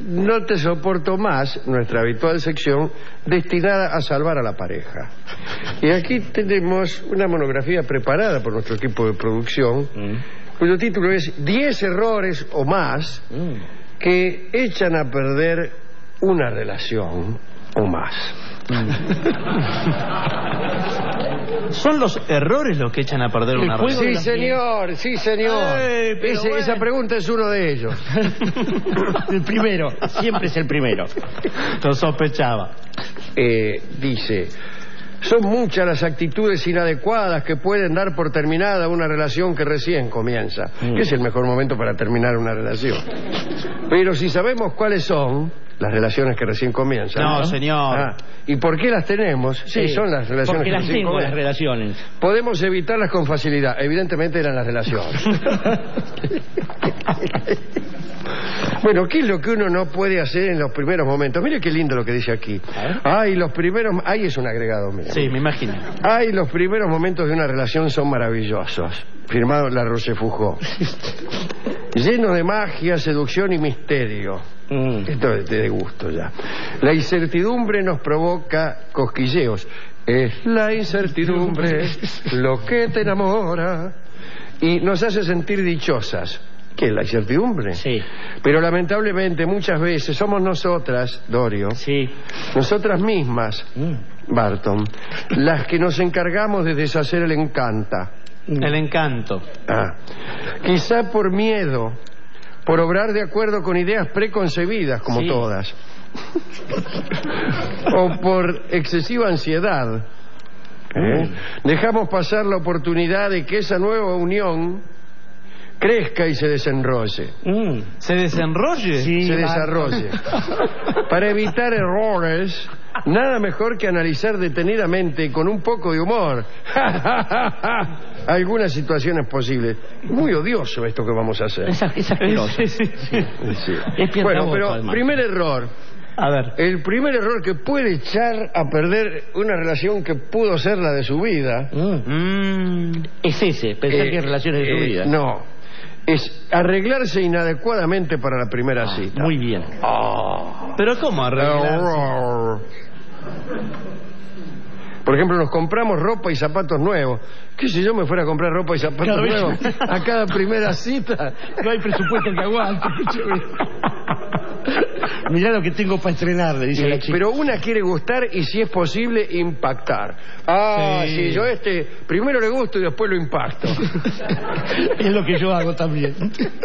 No te soporto más, nuestra habitual sección destinada a salvar a la pareja. Y aquí tenemos una monografía preparada por nuestro equipo de producción, cuyo título es 10 errores o más que echan a perder una relación o más. ¿Son los errores los que echan a perder una relación? Sí, señor. Esa pregunta es uno de ellos. El primero, siempre es el primero. Lo sospechaba. Dice: son muchas las actitudes inadecuadas que pueden dar por terminada una relación que recién comienza. Que es el mejor momento para terminar una relación. Pero si sabemos cuáles son las relaciones que recién comienzan. No, señor. ¿Y por qué las tenemos? Sí, son las relaciones que recién comienzan. Las relaciones. Podemos evitarlas con facilidad. Evidentemente eran las relaciones. Bueno, ¿qué es lo que uno no puede hacer en los primeros momentos? Mire qué lindo lo que dice aquí. Los primeros... Ahí es un agregado mío. Sí, me imagino. Los primeros momentos de una relación son maravillosos. Firmado La Rochefoucauld. Lleno de magia, seducción y misterio. Esto es de gusto ya. La incertidumbre nos provoca cosquilleos. Es la incertidumbre lo que te enamora y nos hace sentir dichosas. ¿Qué es la incertidumbre? Sí. Pero lamentablemente muchas veces somos nosotras, Dorio, nosotras mismas, Barton, las que nos encargamos de deshacer el encanto. El encanto. Quizá por miedo, por obrar de acuerdo con ideas preconcebidas, como todas, o por excesiva ansiedad, dejamos pasar la oportunidad de que esa nueva unión crezca y se desenrolle. ¿Se desenrolle? Sí, se desarrolle. Para evitar errores, nada mejor que analizar detenidamente y con un poco de humor algunas situaciones posibles. Muy odioso esto que vamos a hacer. Es asqueroso. Bueno, pero primer error. A ver. El primer error que puede echar a perder una relación que pudo ser la de su vida. Es ese, pensar que hay relaciones de su vida. No. Es arreglarse inadecuadamente para la primera cita. Muy bien. ¿Pero cómo arreglarse? Por ejemplo, nos compramos ropa y zapatos nuevos. ¿Qué si yo me fuera a comprar ropa y zapatos nuevos a cada primera cita? No hay presupuesto que aguante. Mirá lo que tengo para estrenar, le dice la chica. Pero una quiere gustar y, si es posible, impactar. Sí, yo primero le gusto y después lo impacto. Es lo que yo hago también.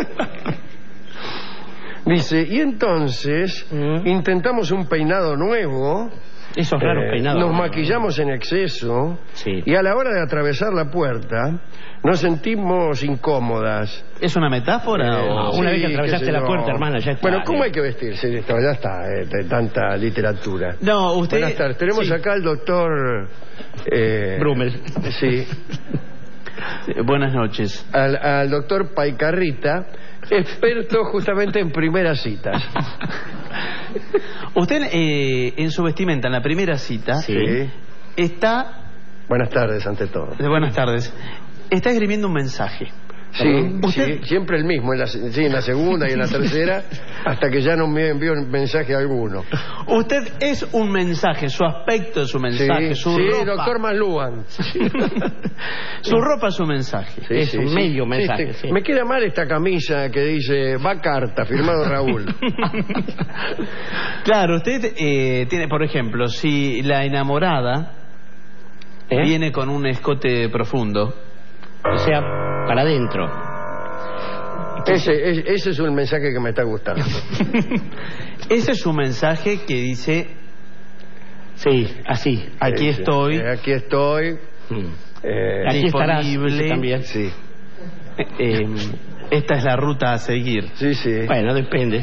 Dice, y entonces intentamos un peinado nuevo. Esos raros peinados. Nos maquillamos en exceso y a la hora de atravesar la puerta nos sentimos incómodas. ¿Es una metáfora? Una vez que atravesaste la puerta, hermana, ya está. Bueno, ¿cómo hay que vestirse? Ya está, de tanta literatura. No, usted... Buenas tardes. Tenemos acá al doctor... Brummel. Sí. Buenas noches. Al doctor Paicarrita, experto justamente en primeras citas. Usted en su vestimenta, en la primera cita, está... Buenas tardes, ante todo. Buenas tardes. Está escribiendo un mensaje. Sí, siempre el mismo, en la segunda y en la tercera, hasta que ya no me envió mensaje alguno. Usted es un mensaje, su aspecto es un mensaje, su ropa... doctor Malúan. Su ropa es un mensaje. Es un medio mensaje. Me queda mal esta camisa que dice, va carta, firmado Raúl. Claro, usted tiene, por ejemplo, si la enamorada viene con un escote profundo, o sea, para adentro. Ese es un mensaje que me está gustando. Ese es un mensaje que dice... Sí, así. Aquí estoy. Aquí estoy. Aquí estarás también. Sí. Esta es la ruta a seguir. Sí. Bueno, depende.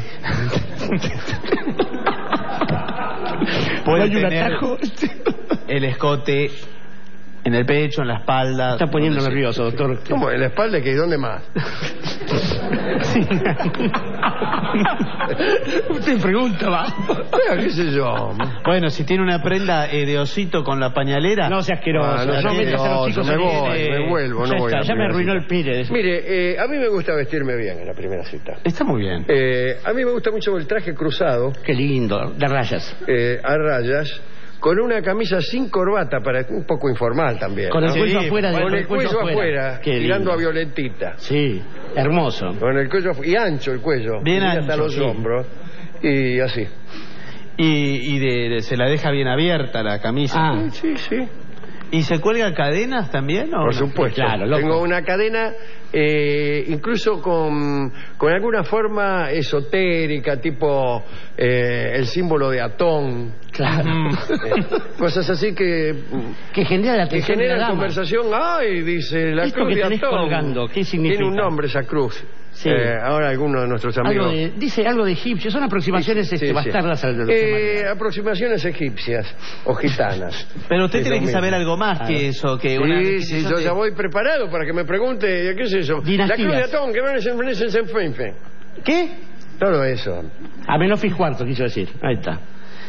Puede ¿No hay un tener atajo? El escote en el pecho, en la espalda. Está poniendo nervioso, doctor. ¿Cómo? ¿En la espalda? ¿Y dónde más? Sí. Usted pregunta, va. Pero, qué sé yo. Bueno, si tiene una prenda de osito con la pañalera. No sea asqueroso. No, No metas a los chicos me en voy, el- me vuelvo, Ya no voy está, a la ya me primera arruinó cita. el pire. Mire, a mí me gusta vestirme bien en la primera cita. Está muy bien. A mí me gusta mucho el traje cruzado, Qué lindo, de rayas. a rayas, con una camisa sin corbata, para un poco informal también. Con el ¿no? cuello Sí, afuera. Con el cuello afuera, Qué tirando lindo. a violetita. Sí, hermoso. Con el cuello y ancho el cuello. Bien llega ancho, hasta los sí. hombros. Y así. Y se la deja bien abierta la camisa. Ah, Sí, sí. ¿Y se cuelga cadenas también? ¿O Por no? supuesto. Claro, loco. Tengo una cadena, incluso con alguna forma esotérica, tipo el símbolo de Atón. claro. Cosas así que genera la que atención de la generan dama. conversación. Ay, dice la Esto cruz que de tenés Atón. colgando, ¿qué significa? Tiene un nombre esa cruz. Sí. Ahora algunos de nuestros amigos. Dice algo de egipcio. Son aproximaciones Sí, sí. bastardas al de los temas. Aproximaciones egipcias o gitanas. Pero usted Es tiene lo que mismo. saber algo más que eso, que una Sí, definición sí, yo de- ya voy preparado para que me pregunte, ¿qué es eso? Dinastías. La cruz de Atón, que van a ¿Qué? todo eso. A Menofis IV, quiso decir. Ahí está.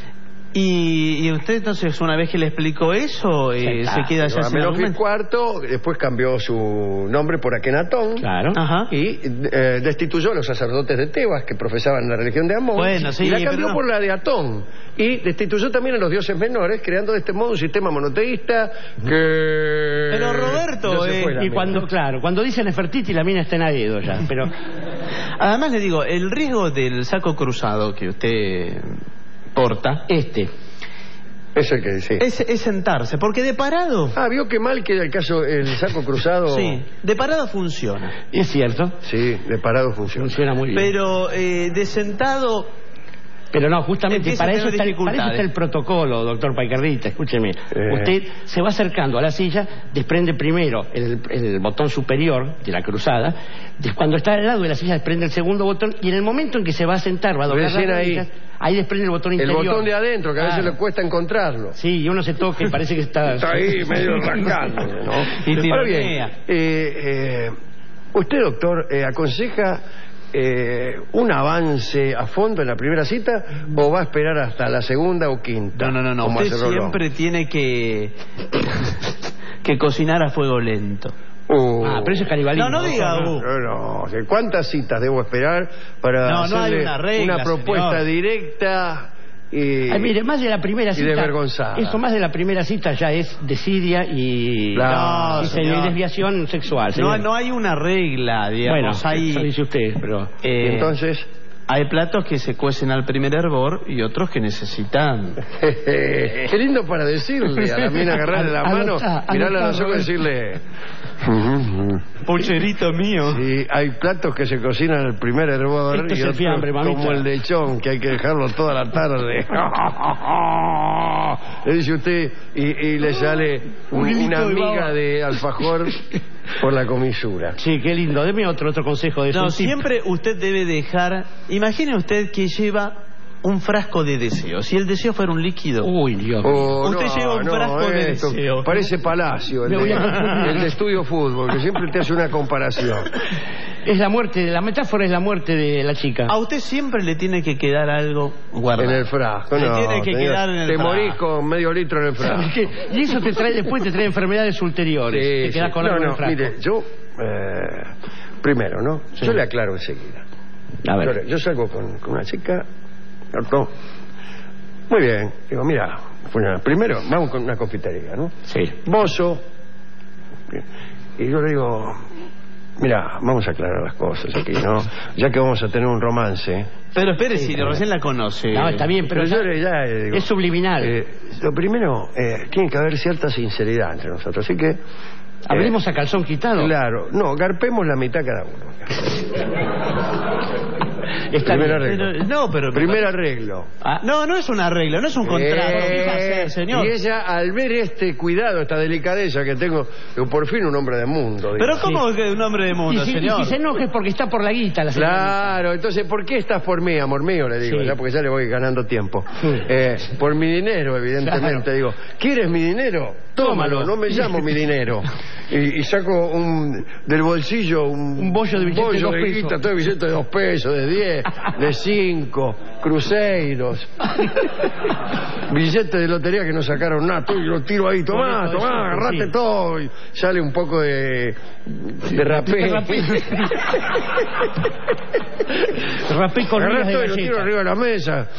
¿Y usted entonces una vez que le explicó eso, Ya está. se queda ya sin Menofis argumento? IV después cambió su nombre por Akenatón. Claro. Ajá. Y destituyó a los sacerdotes de Tebas que profesaban la religión de Amón. Bueno, sí, y la pero cambió no. por la de Atón. Y destituyó también a los dioses menores, creando de este modo un sistema monoteísta que... Pero Roberto, No se fue la Y mina. cuando dicen Nefertiti, la mina está en Aedo ya. Pero Además le digo, el riesgo del saco cruzado que usted porta Es el que dice. es sentarse, porque de parado, Ah, vio qué mal queda el caso, el saco cruzado. sí, de parado funciona. es cierto. Sí, de parado funciona. Funciona muy bien. Pero de sentado, Pero no, justamente Empieza a para eso, tener para eso está dificultades. el protocolo, doctor Paicarrita. Escúcheme. Eh. Usted se va acercando a la silla, desprende primero el botón superior de la cruzada. Cuando está al lado de la silla, desprende el segundo botón. Y en el momento en que se va a sentar, va a doblar Recién las ahí. rodillas, ahí desprende el botón El interior. botón de adentro, que a veces Claro. le cuesta encontrarlo. Sí, y uno se toca y parece que está... Está ahí medio rascando, ¿no? Y Ahora bien, tironea. usted, doctor, aconseja un avance a fondo en la primera cita o va a esperar hasta la segunda o quinta? no, como usted hace Rolón? siempre tiene que cocinar a fuego lento. Ah, pero eso es canibalismo. No diga, No, ¿cuántas citas debo esperar para No hay hacerle una regla, propuesta señor. directa y... Ay, mire, más de la primera y cita... desvergonzada. Eso más de la primera cita ya es desidia y... Claro, y señor. desviación sexual. No, señor. no hay una regla, Bueno, digamos. eso dice usted, pero... Entonces... Hay platos que se cuecen al primer hervor y otros que necesitan. Qué lindo para decirle a la mina, agarrarle la mano, mirarle a los ojos y decirle... Pucherito mío. Sí, hay platos que se cocinan al primer hervor Esto es y el otros fiambre, mamita. como el lechón, que hay que dejarlo toda la tarde. Le dice usted y le sale Un hilito una de miga baba. de alfajor por la comisura. Sí, qué lindo. Deme otro consejo de eso. No, un tip. siempre usted debe dejar... Imagine usted que lleva un frasco de deseo. Si el deseo fuera un líquido... Uy, Dios mío. Oh, Usted lleva un frasco de esto deseo. Parece Palacio, Me voy a- el de Estudio Fútbol, que siempre te hace una comparación. Es la muerte, la metáfora es la muerte de la chica. A usted siempre le tiene que quedar algo guardado. En el frasco, Le no. tiene que señor. quedar en el Te frasco. morís con medio litro en el frasco. ¿Sabes qué? Y eso después te trae enfermedades ulteriores. te quedas con algo en el frasco. mire, yo, primero, ¿no? Sí. Yo le aclaro enseguida. A ver. Yo salgo con una chica, ¿no? Muy bien, digo, mira, primero vamos con una confitería, ¿no? Sí. Mozo, y yo le digo, mira, vamos a aclarar las cosas aquí, ¿no? Ya que vamos a tener un romance. Pero espere, si recién la conoce. No, está bien, pero yo le digo, es subliminal. lo primero, tiene que haber cierta sinceridad entre nosotros, así que... ¿Abrimos a calzón quitado? Claro, no, garpemos la mitad cada uno. Está Primer bien. arreglo. Pero... Primer arreglo. Ah, no es un arreglo, no es un contrato. ¿Qué va a hacer, señor? Y ella, al ver este cuidado, esta delicadeza que tengo, digo, por fin un hombre de mundo. digo. Pero ¿cómo que un hombre de mundo, Y si señor? se enoja es porque está por la guita la señora. Claro, entonces, ¿por qué estás por mí, amor mío? Le digo, Sí. ya porque ya le voy ganando tiempo. Sí. Por mi dinero, evidentemente. Claro. Digo, ¿quieres mi dinero? Tómalo, no me llamo mi dinero. y saco del bolsillo un bollo de billetes de 2 pesos. guita, todo billete de 2 pesos, de 10, de 5, cruzeiros, billetes de lotería que no sacaron nada, y lo tiro ahí, tomá, agarrate sí. Todo, y sale un poco de rapé. Rapé con agarré todo y lo tiro arriba de la mesa.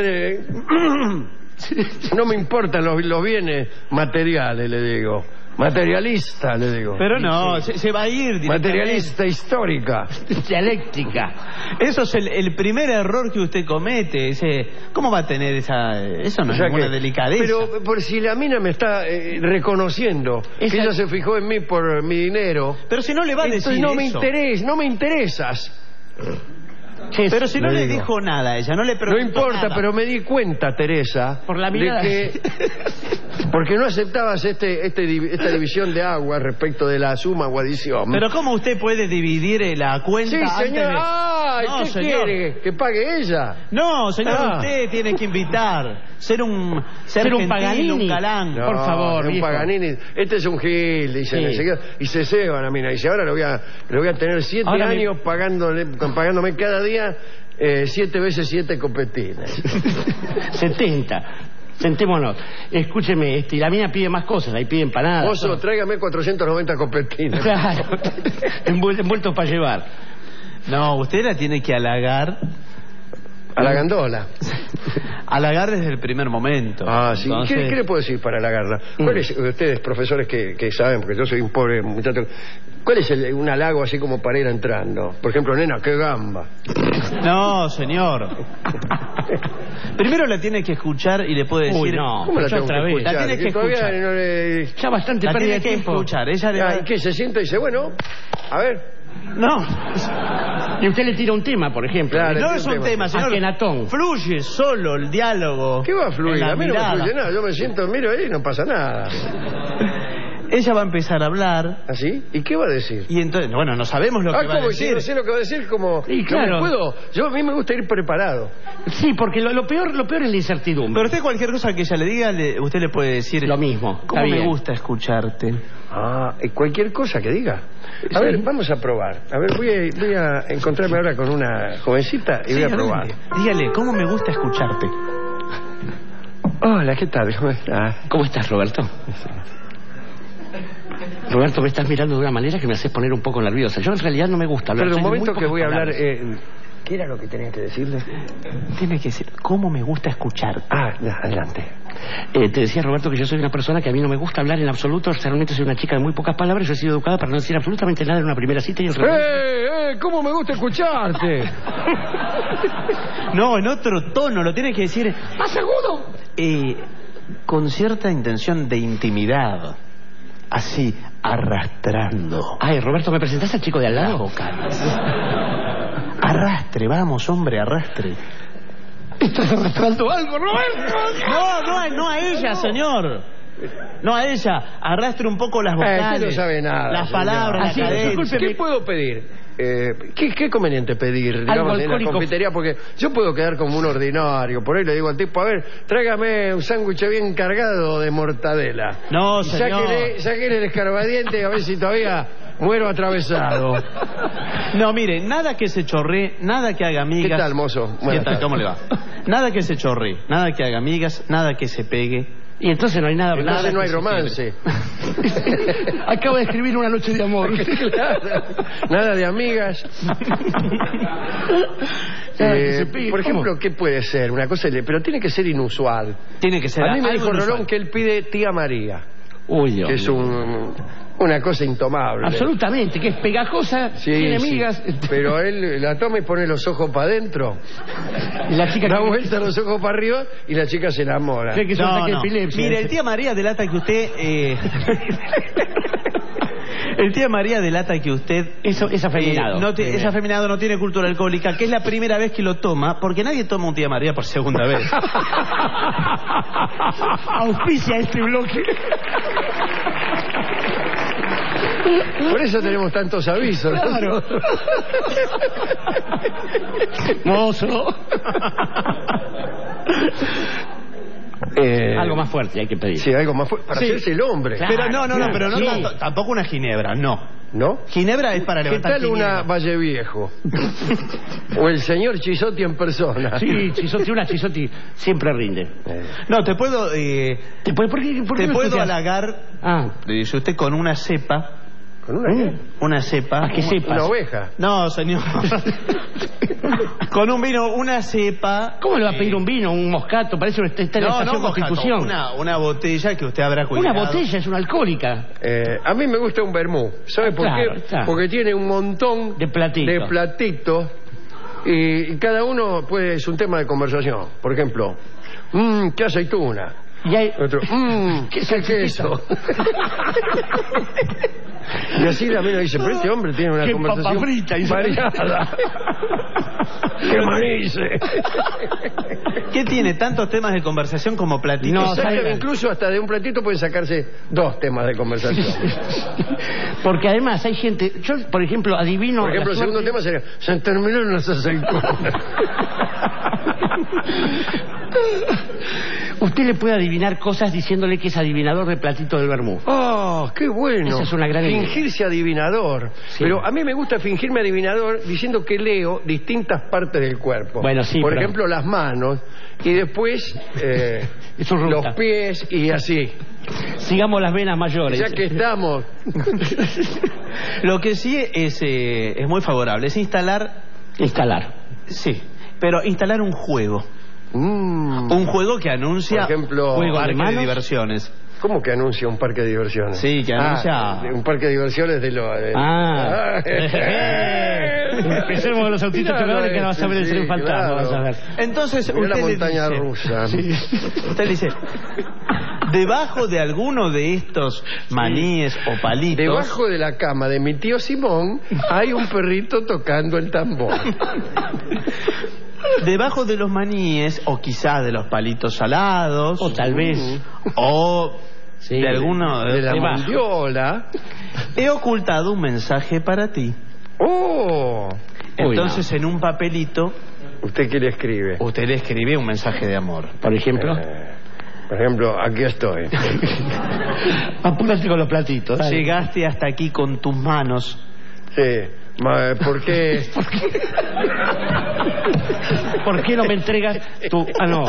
No me importan los bienes materiales, le digo. Materialista, le digo. Pero no, se va a ir. Materialista histórica. Dialéctica. Eso es el primer error que usted comete. ¿Cómo va a tener esa...? Eso no es ninguna delicadeza. Pero por si la mina me está reconociendo que ella se fijó en mí por mi dinero. Pero si no le va a decir no eso. No me interesas. Pero si no le dijo nada a ella, no le preguntó. No importa, nada. pero me di cuenta, Teresa, por la mirada, de que porque no aceptabas esta división de agua respecto de la suma o adición. Pero ¿cómo usted puede dividir la cuenta? Sí, señor. No, ¿Qué señor. quiere? ¿Que pague ella? No, señor, usted tiene que invitar. Ser un Paganini, un galán. No, por favor, un Paganini. Este es un gil, dicen enseguida. Y se ceban a mí. Dice, ahora lo voy a tener 7 años pagándome cada día 7 veces 7 copetines. 70. Sentémonos. Escúcheme, la mía pide más cosas, ahí pide empanadas. Mozo, tráigame 490 copetines. Claro, envueltos para llevar. No, usted la tiene que halagar. A la gandola. Halagar desde el primer momento. Ah, sí. Entonces... ¿Qué le puedo decir para halagarla? ¿Cuáles, ustedes, profesores que saben, porque yo soy un pobre muchacho, cuál es un halago así como para ir entrando? Por ejemplo, nena, qué gamba. No, señor. Primero la tiene que escuchar y le puede decir... Uy, no. ¿Cómo la tengo que escuchar? La tiene que escuchar. No le... Ya bastante la pérdida tiene de que tiempo. escuchar. Ella le va... ¿Y qué? Se sienta y dice, bueno, a ver... No. Y usted le tira un tema, por ejemplo. Claro, no es un tema, señor. Akenatón. Fluye solo el diálogo. ¿Qué va a fluir? A mí no me fluye nada. Yo me siento, miro ahí y no pasa nada. Ella va a empezar a hablar. ¿Así? ¿Y qué va a decir? Y entonces, bueno, no sabemos lo que va a decir. Si no sé lo que va a decir, como... Y claro. No me puedo... a mí me gusta ir preparado. Sí, porque lo peor es la incertidumbre. Pero usted cualquier cosa que ella le diga, usted le puede decir... Lo mismo. ¿Cómo me gusta escucharte? Cualquier cosa que diga. A ver, vamos a probar. A ver, voy a encontrarme ahora con una jovencita y voy a probar. Dígale, ¿cómo me gusta escucharte? Hola, ¿qué tal? ¿Cómo estás? ¿Cómo estás, Roberto? Roberto, me estás mirando de una manera que me hace poner un poco nerviosa. Yo en realidad no me gusta hablar. Pero un momento que voy a hablar... palabras. ¿Qué era lo que tenía que decirle? Tiene que decir, ¿cómo me gusta escucharte? Ya, adelante. Te decía, Roberto, que yo soy una persona que a mí no me gusta hablar en absoluto. Realmente soy una chica de muy pocas palabras. Yo he sido educada para no decir absolutamente nada en una primera cita y en ¿Cómo me gusta escucharte? No, en otro tono, lo tiene que decir... ¡Más agudo! Con cierta intención de intimidad. Así, arrastrando. Ay, Roberto, ¿me presentás al chico de al lado? Arrastre, vamos, hombre, arrastre. ¿Estás arrastrando algo, Roberto? No a ella, señor. No a ella. Arrastre un poco las vocales. Usted no sabe nada, las señor. palabras, la cadencia. ¿Qué puedo pedir? ¿Qué conveniente pedir, digamos, en la confitería? Porque yo puedo quedar como un ordinario. Por ahí le digo al tipo, a ver, tráigame un sándwich bien cargado de mortadela. No, señor. Sáquele el escarbadiente a ver si todavía muero atravesado. No, mire, nada que se chorree, nada que haga amigas. ¿Qué tal, mozo? ¿Qué tal? ¿Cómo le va? Nada que se chorree, nada que haga amigas, nada que se pegue. Y entonces no hay nada. Entonces no hay romance. Acabo de escribir Una noche de amor. Claro. Nada de amigas. Por ejemplo, ¿qué puede ser? Una cosa, pero tiene que ser inusual. Tiene que ser. A mí me algo dijo inusual. Rolón que él pide tía María. Uy, Dios. Que es una cosa intomable. Absolutamente, que es pegajosa, tiene migas. Pero él la toma y pone los ojos para adentro. Y la chica da vuelta los ojos para arriba y la chica se enamora. Cree que es un ataque de epilepsia. Mire, el tía María delata que usted... El tía María delata que usted... Es afeminado. Es afeminado, no tiene cultura alcohólica, que es la primera vez que lo toma, porque nadie toma un tía María por segunda vez. Auspicia este bloque. Por eso tenemos tantos avisos. Claro. Mozo. Algo más fuerte hay que pedir. Sí, algo más fuerte. Para hacerse el hombre. Claro. Pero no, pero no Sí. tampoco una ginebra, no. ¿No? Ginebra es para ¿Qué levantar tal una tinieblas. Valle Viejo? O el señor Chisotti en persona. Sí, una Chisotti siempre rinde. No, te puedo... ¿Por qué te no puedo escuchas? halagar, dice usted, con una cepa. ¿Con una qué? Una cepa. ¿A qué cepas? Una oveja. No, señor. Con un vino, una cepa. ¿Cómo le va a pedir un vino, un moscato? Parece que está en la estación moscato, Constitución. una botella que usted habrá cuidado. Una botella, es una alcohólica. A mí me gusta un vermú. ¿Sabe por Claro, qué? claro. Porque tiene un montón De platitos. y cada uno es un tema de conversación. Por ejemplo, ¿qué aceituna? Y hay... Otro, ¿qué queso? Y así la mina dice, pero este hombre tiene una ¡Qué conversación papa frita! Dice. variada. ¡Qué manice! ¿Qué tiene? Tantos temas de conversación como platitos. No, Sacan incluso hasta de un platito pueden sacarse 2 temas de conversación. Porque además hay gente... Yo, por ejemplo, adivino... Por ejemplo, el la segundo suerte- tema sería, se terminaron las aceitunas. Usted le puede adivinar cosas diciéndole que es adivinador de platito del vermú. ¡Oh, qué bueno! Esa es una gran idea. Fingirse adivinador. Sí. Pero a mí me gusta fingirme adivinador diciendo que leo distintas partes del cuerpo. Bueno, sí, Por pero- ejemplo, las manos y después Es un ruta. los pies y así. Sigamos las venas mayores. Ya que estamos... Lo que sí es muy favorable es instalar. Sí, pero instalar un juego. Un juego que anuncia Por ejemplo, juego ¿de parque de manos? diversiones. ¿Cómo que anuncia un parque de diversiones? Sí, que anuncia- un parque de diversiones de lo... Empecemos con los autitos chocadores que no vas a ver el tren fantasma. Vas a ver. Entonces Mira la usted le montaña dice, rusa. usted le dice, debajo de alguno de estos maníes o palitos, Debajo de la cama de mi tío Simón hay un perrito tocando el tambor. debajo de los maníes o quizás de los palitos salados O tal vez... o Sí, de alguno De la debajo. mandiola. he ocultado un mensaje para ti. ¡Oh! Entonces en un papelito ¿Usted qué le escribe? usted le escribe un mensaje de amor. Por ejemplo... Por ejemplo, aquí estoy. Apúrate con los platitos. dale. Llegaste hasta aquí con tus manos. Sí. ¿Por qué? ¿Por qué no me entregas tu... Ah, no.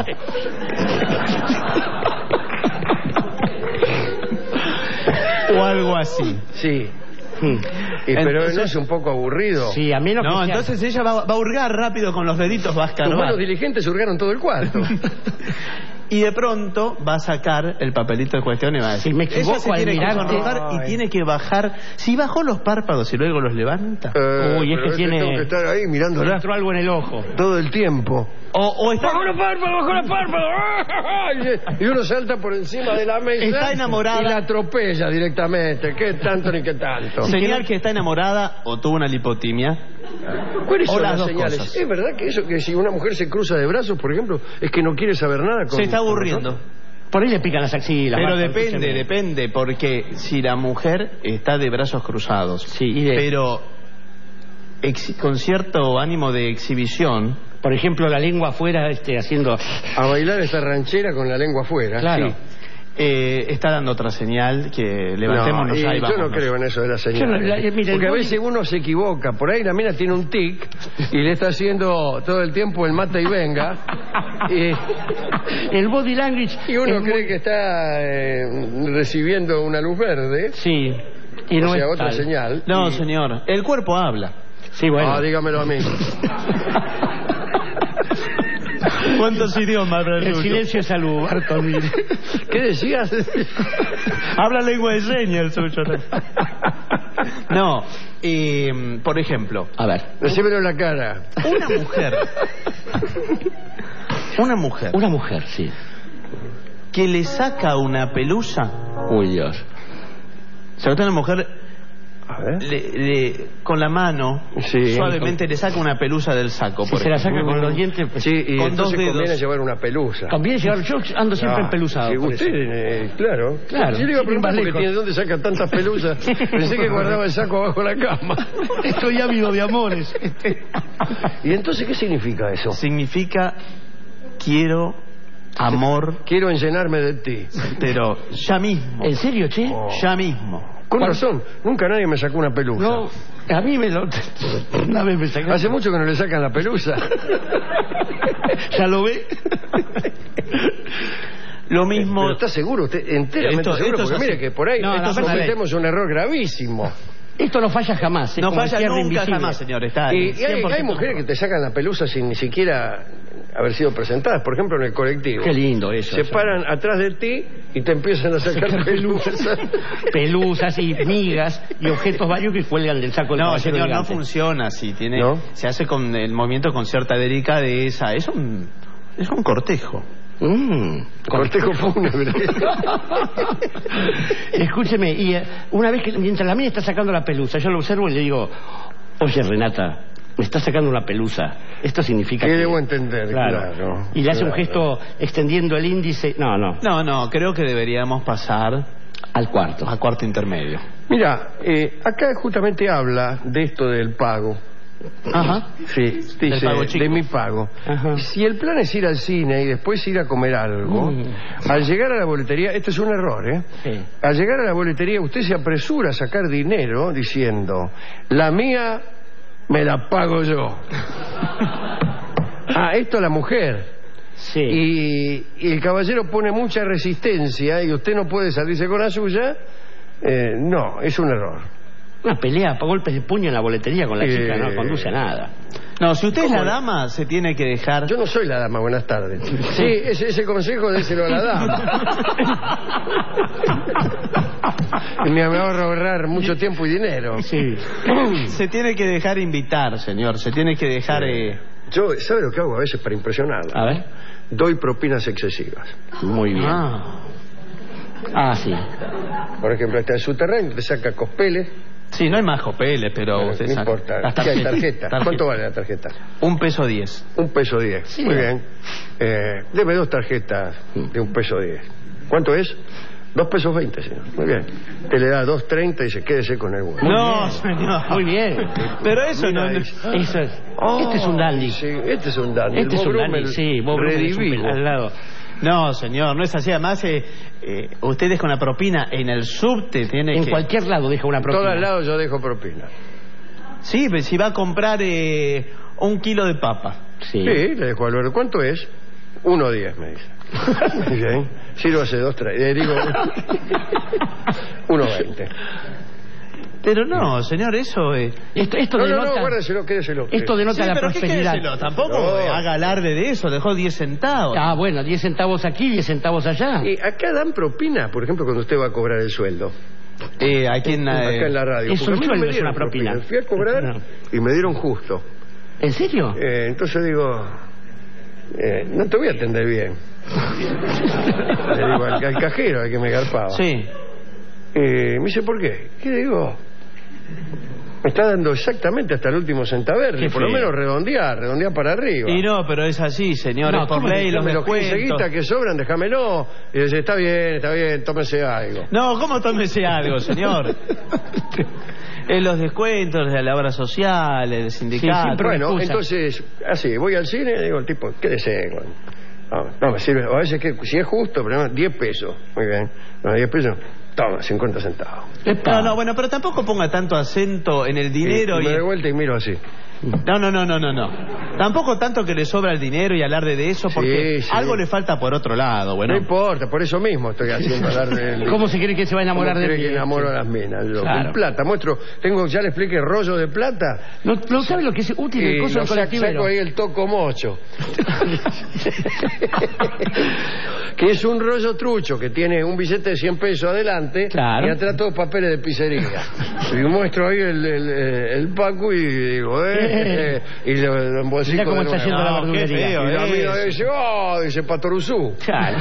O algo así. Sí. Hmm. Pero Entonces- no es un poco aburrido. Sí, a menos No, que sea- entonces ella va a hurgar rápido con los deditos, va a Tus escarbar. manos diligentes hurgaron todo el cuarto. Y de pronto va a sacar el papelito de cuestión y va a decir, Si me equivoco ella se tiene que al mirarte- sonrojar y Ay. tiene que bajar. Si bajó los párpados y luego los levanta. Uy, es Pero que tiene... tengo que estar ahí mirándola Entró algo en el ojo. todo el tiempo. O está, ¡Bajo los párpados! Y uno salta por encima de la mesa. Está enamorada. Y la atropella directamente. ¿Qué tanto ni qué tanto? señal que está enamorada o tuvo una lipotimia. ¿Cuáles o son las las dos señales? cosas. ¿Es verdad que eso, que si una mujer se cruza de brazos, por ejemplo, es que no quiere saber nada con... Se está con aburriendo. nosotros? Por ahí le pican las axilas. Pero Marta, escúcheme. depende, porque si la mujer está de brazos cruzados, Sí, y de... pero con cierto ánimo de exhibición, Por ejemplo, la lengua afuera haciendo... A bailar esta ranchera con la lengua afuera. Claro. Sí. está dando otra señal que levantémonos No, ya y yo no vámonos. creo en eso de la Yo señal. no- mire, Porque el a veces uno se equivoca. Por ahí la mina tiene un tic y le está haciendo todo el tiempo el mate y venga. El body language... Y uno es cree muy- que está recibiendo una luz verde. Sí. Y no O sea, es otra tal. señal. No, Y- señor, el cuerpo habla. Sí, bueno. Ah, dígamelo a mí. ¿Cuántos idiomas habla El silencio es salud, Barto, mire. ¿Qué decías? Habla lengua de señas el suyo. No, por ejemplo, A ver. Decímelo en la cara. una mujer Una mujer, sí. que le saca una pelusa, Uy, Dios. o sea, una mujer A ver. con la mano Sí. suavemente le saca una pelusa del saco. Si por se la ejemplo. saca con los dientes... pues, Sí, y Con entonces dos dedos. conviene llevar una pelusa. Conviene llevar... Yo ando siempre Ah, empeluzado. sí, por usted, eso. claro. Claro, Yo le iba a sin ir preguntar más porque lejos. tiene dónde saca tantas pelusas. Pensé que guardaba el saco abajo la cama. Estoy ávido de amores. ¿Y entonces qué significa eso? Significa quiero amor. Quiero enllenarme de ti. Pero ya mismo. ¿En serio, che? Ya mismo. Con razón, nunca nadie me sacó una pelusa. No, a mí me lo... Una vez me sacaron. Hace mucho que no le sacan la pelusa. ¿Ya lo ve? Lo mismo... Pero ¿está seguro? ¿Usted enteramente seguro? esto es Porque así. mire que por ahí cometemos un error gravísimo. Esto no falla jamás. No falla nunca invisible. jamás, señor. Está Y hay 100% mujeres que te sacan la pelusa sin ni siquiera haber sido presentadas. Por ejemplo, en el colectivo. Qué lindo eso. Se paran atrás de ti y te empiezan a sacar pelusas. Pelusas y migas y objetos varios que cuelgan del saco del No, caballero señor, no elegante. funciona así. Tiene, ¿No? Se hace con el movimiento con cierta delicadeza. Es un cortejo. Cortejo fúnebre. Escúcheme, y una vez que mientras la mía está sacando la pelusa, yo lo observo y le digo, oye, Renata, me está sacando una pelusa. Esto significa ¿Qué que... debo entender? Claro. Y le hace un Claro. gesto extendiendo el índice. No, Creo que deberíamos pasar al cuarto. a cuarto intermedio. Mira, acá justamente habla de esto del pago. Ajá. Sí, dice, pago chico. de mi pago. Ajá. Si el plan es ir al cine y después ir a comer algo, al llegar a la boletería, esto es un error, ¿eh? Sí. Al llegar a la boletería usted se apresura a sacar dinero diciendo, la mía me la pago yo. Esto la mujer. Sí. Y el caballero pone mucha resistencia y usted no puede salirse con la suya. No, es un error. Una pelea, golpes de puño en la boletería con la chica no conduce a nada. No, si usted es la dama, se tiene que dejar... Yo no soy la dama, buenas tardes. Sí, ese consejo déselo a la dama. Y me va a ahorrar mucho tiempo y dinero. Sí. Se tiene que dejar invitar, señor. Se tiene que dejar... Yo, ¿sabe lo que hago a veces para impresionarla? A ver. Doy propinas excesivas. Muy bien. Sí. Por ejemplo, está en su terreno, te saca cospeles. Sí, no hay más copeles, pero usted no sabe. importa. Las ¿Qué hay? tarjetas. Tarjeta. ¿Cuánto vale la tarjeta? $1.10. $1.10. Sí. Muy bien. Deme 2 tarjetas de $1.10. ¿Cuánto es? $2.20, señor. Muy bien. Te le da 2.30 y dice, quédese con el bueno. No, señor. Muy bien. Pero eso Mira, no... Eso es. Este es un dandy. Sí, este es un dandy. Este es un Bob dandy, Brummel, sí. Bob Brummel es un redivivo. al lado. No, señor, no es así. Además, ustedes con la propina en el subte tiene En que... cualquier lado deja una En propina. todos lados yo dejo propina. Sí, pero si va a comprar 1 kilo de papa. Sí, Sí. le dejo al oro. ¿Cuánto es? 1.10, me dice. Muy bien. Sírvase 2.30. Digo, 1.20. Pero no, señor, eso... Esto No, denota, guárdeselo, quédeselo. esto denota Sí, la pero ¿qué prosperidad. quédeselo? Tampoco No. haga alarde de eso. Dejó 10 centavos. Bueno, 10 centavos aquí, 10 centavos allá. Acá dan propina, por ejemplo, cuando usted va a cobrar el sueldo. Aquí en... Acá en la radio. es Porque a un mí no sueldo, me es dieron una propina. Fui a cobrar No. y me dieron justo. ¿En serio? Entonces digo, no te voy a atender bien. Le digo al cajero, al que me garpaba. Sí. Me dice, ¿por qué? ¿Qué digo? Me está dando exactamente hasta el último centaverdi. Qué Por lo feo. menos redondear para arriba. Y no, pero es así, señor. No, es por ¿cómo ley, los Dame los 15 descuentos. guitas que sobran, déjamelo. Y dice, está bien, tómese algo. No, ¿cómo tómese algo, señor? Los descuentos de la obra social, el sindicato. siempre- Bueno, excusa. entonces, así, voy al cine, digo al tipo, quédese. No, me sirve. A veces, que si es justo, pero no, 10 pesos. Muy bien. No, 10 pesos, toma, 50 centavos. No, bueno, pero tampoco ponga tanto acento en el dinero Y me y... doy vuelta y miro así. No. Tampoco tanto que le sobra el dinero y alarde de eso, porque Sí. algo le falta por otro lado, bueno. No importa, por eso mismo estoy haciendo hablar de... ¿Cómo se cree que se va a enamorar ¿Cómo de cree mí? que enamoro a las minas? Yo, Claro. con plata, muestro, ya le expliqué rollo de plata. ¿No sabe lo que es útil el coso del colectivero? Saco ahí el toco mocho. Que es un rollo trucho que tiene un billete de 100 pesos adelante. Claro. Y atrás todos papeles de pizzería. Y muestro ahí el Paco y digo, y lo embolsico Mirá cómo de está nuevo. yendo la No, qué verdulería. feo, Y la mina dice, dice Patoruzú. Claro.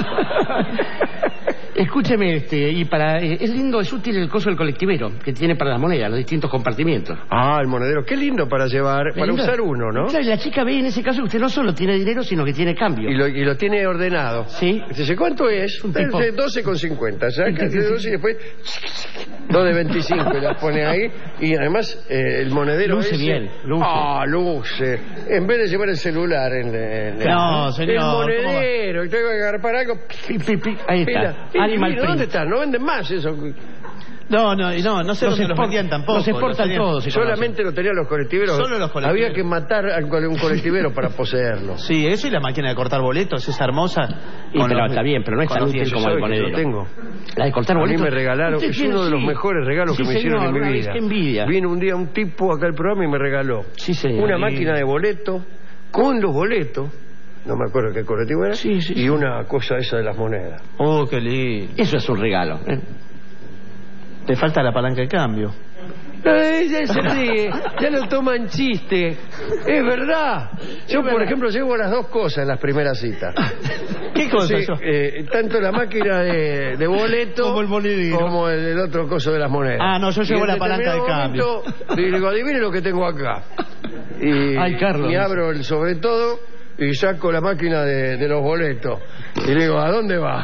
Escúcheme, es lindo, es útil el coso del colectivero que tiene para las monedas, los distintos compartimientos. El monedero, qué lindo para llevar, para Lindo. usar uno, ¿no? Claro, y la chica ve en ese caso que usted no solo tiene dinero, sino que tiene cambio. Y lo tiene ordenado. Sí. Dice, ¿cuánto es? Un tipo. 12,50. Saca el de 12 y después 2 de 25 y las pone ahí. Y además el monedero luce ese... bien, luce. Luce. En vez de llevar el celular No, señor. el monedero, y tengo que agarrar algo... Ahí está. Animal Print. ¿Dónde está? No venden más eso. No sé dónde los vendían tampoco. Los exportan todos. Solamente lo tenían los colectiveros. Solo los colectiveros. Había que matar a un colectivero para poseerlo. Sí, eso y la máquina de cortar boletos, esa hermosa. Pero está bien, pero no es tan útil como el monedero. Lo tengo. La de cortar A mí boletos. me regalaron, es uno de los mejores regalos que me hicieron en mi vida. Qué envidia. Vino un día un tipo acá al programa y me regaló señor. una máquina de boletos con los boletos. No me acuerdo qué colectivo era. Y una cosa esa de las monedas. Oh, qué lindo. Eso es un regalo. Te falta la palanca de cambio. Ya se ríe, ya lo toman chiste. Es verdad. Yo, por ejemplo, llevo las dos cosas en las primeras citas. ¿Qué cosa? Tanto la máquina de boleto como el monedero, como el otro coso de las monedas. No, yo llevo la palanca de cambio. Y digo, adivine lo que tengo acá. Y, Carlos, y abro el sobre todo y saco la máquina de los boletos. Y le digo, ¿a dónde va?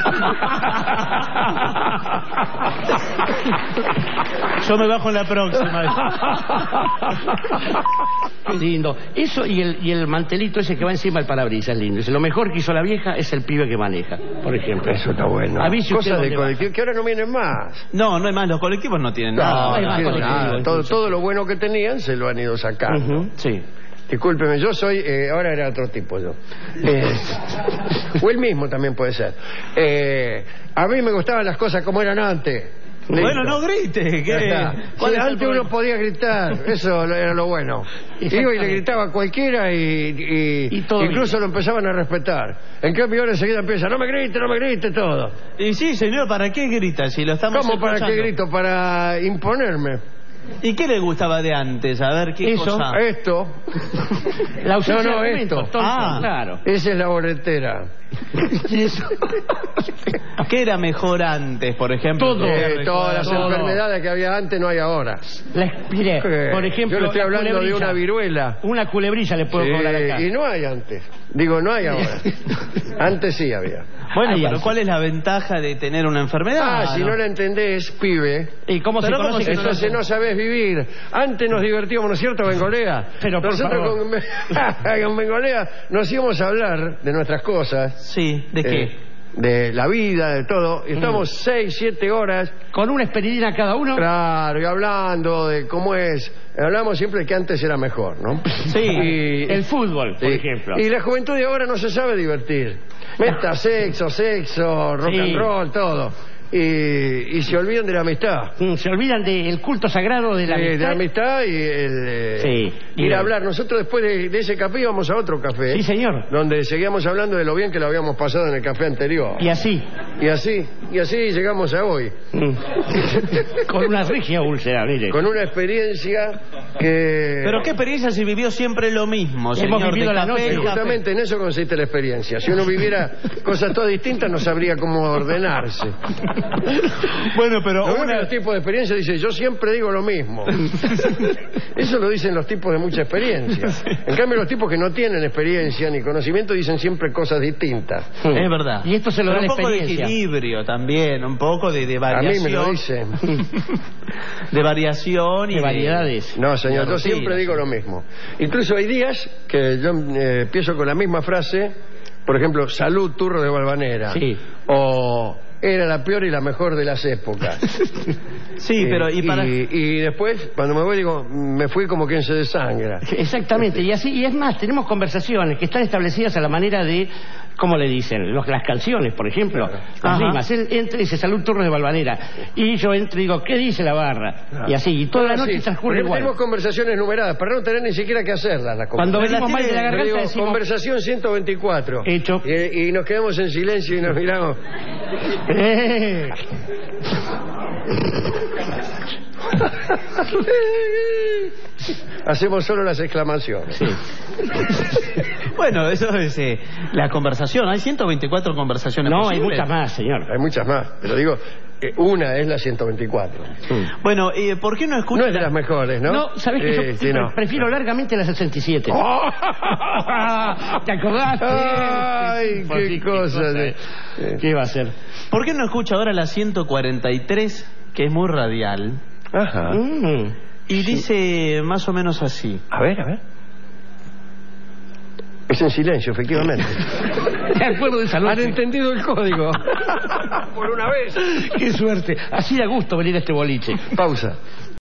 Yo me bajo en la próxima. Qué lindo. Eso y el mantelito ese que va encima del parabrisas es lindo. Dice, lo mejor que hizo la vieja es el pibe que maneja, por ejemplo. Eso está bueno. Cosas de colectivo que ahora no vienen más. No hay más. Los colectivos no tienen nada. No hay más nada. Todo lo bueno que tenían se lo han ido sacando. Sí. Discúlpeme, yo soy... ahora era otro tipo yo. O el mismo también puede ser. A mí me gustaban las cosas como eran antes. Listo. Bueno, no grite. Antes uno podía gritar, eso era lo bueno. Iba y le gritaba a cualquiera y incluso lo empezaban a respetar. En cambio ahora enseguida empieza, no me grite todo. Y sí, señor, ¿para qué grita si lo estamos ¿Cómo escuchando? para qué grito? Para imponerme. ¿Y qué le gustaba de antes? A ver, ¿qué cosa? Esto. La ausencia No, de argumentos, esto. Claro. Esa es la boletera. ¿Qué era mejor antes, por ejemplo? Todas las enfermedades que había antes no hay ahora. Por ejemplo, yo le estoy hablando de una viruela. Una culebrilla le puedo cobrar acá. Y no hay antes. Digo, no hay ahora. Antes sí había. Bueno, pero ¿cuál es la ventaja de tener una enfermedad? Si no la entendés, pibe. ¿Y cómo se conoce? Entonces no sabés vivir. Antes nos divertíamos, ¿no es cierto, Bengolea? Pero nosotros con Bengolea nos íbamos a hablar de nuestras cosas. Sí, ¿de qué? De la vida, de todo. Y estamos 6, 7 horas. ¿Con una esperidina cada uno? Claro, y hablando de cómo es. Hablamos siempre de que antes era mejor, ¿no? Sí, el fútbol, por ejemplo. Y la juventud de ahora no se sabe divertir. Meta sexo, rock and roll, todo. Y se olvidan de la amistad. Se olvidan del culto sagrado de la amistad. De la amistad y el ir a hablar. Nosotros después de ese café íbamos a otro café. Sí, señor. Donde seguíamos hablando de lo bien que lo habíamos pasado en el café anterior. Y así llegamos a hoy. Con una regia úlcera, mire. Con una experiencia que... Pero qué experiencia si vivió siempre lo mismo, señor. Hemos vivido la noche. Justamente en eso consiste la experiencia. Si uno viviera cosas todas distintas no sabría cómo ordenarse. Bueno, pero uno de los tipos de experiencia dice, yo siempre digo lo mismo. Eso lo dicen los tipos de mucha experiencia. En cambio los tipos que no tienen experiencia ni conocimiento dicen siempre cosas distintas. Es verdad. Y esto se lo da la experiencia. Un poco de equilibrio también, un poco de variación. A mí me lo dicen. De variación y de variedades. No, señor, yo siempre digo lo mismo. Incluso hay días que yo empiezo con la misma frase. Por ejemplo, salud, turro de Valvanera. Sí. O... era la peor y la mejor de las épocas. Sí, pero... Y después, cuando me voy, digo, me fui como quien se desangra. Exactamente, y es más, tenemos conversaciones que están establecidas a la manera de, ¿cómo le dicen? Las canciones, por ejemplo, las rimas. Él entra y dice, salud, turno de Valvanera. Y yo entro y digo, ¿qué dice la barra? Y así, y toda la noche transcurre igual. Tenemos conversaciones numeradas, para no tener ni siquiera que hacerlas. Cuando venimos mal de la garganta digo, decimos... conversación 124. Hecho. Y nos quedamos en silencio y nos miramos... Hacemos solo las exclamaciones. Sí. Bueno, eso es la conversación. Hay 124 conversaciones. No, posibles. hay muchas más, señor. Hay muchas más, pero digo, una es la 124. Bueno, ¿por qué no escucha? No es de las mejores, ¿no? No, ¿sabés que yo prefiero largamente la 67? ¡Oh! ¿Te acordaste? ¡Ay, qué cosa! ¿Qué va a ser? ¿Por qué no escucha ahora la 143? que es muy radial. Ajá. Y dice más o menos así. A ver. Es en silencio, efectivamente. Me acuerdo de esa noche. Han entendido el código. Por una vez. Qué suerte. Así da gusto venir a este boliche. Pausa.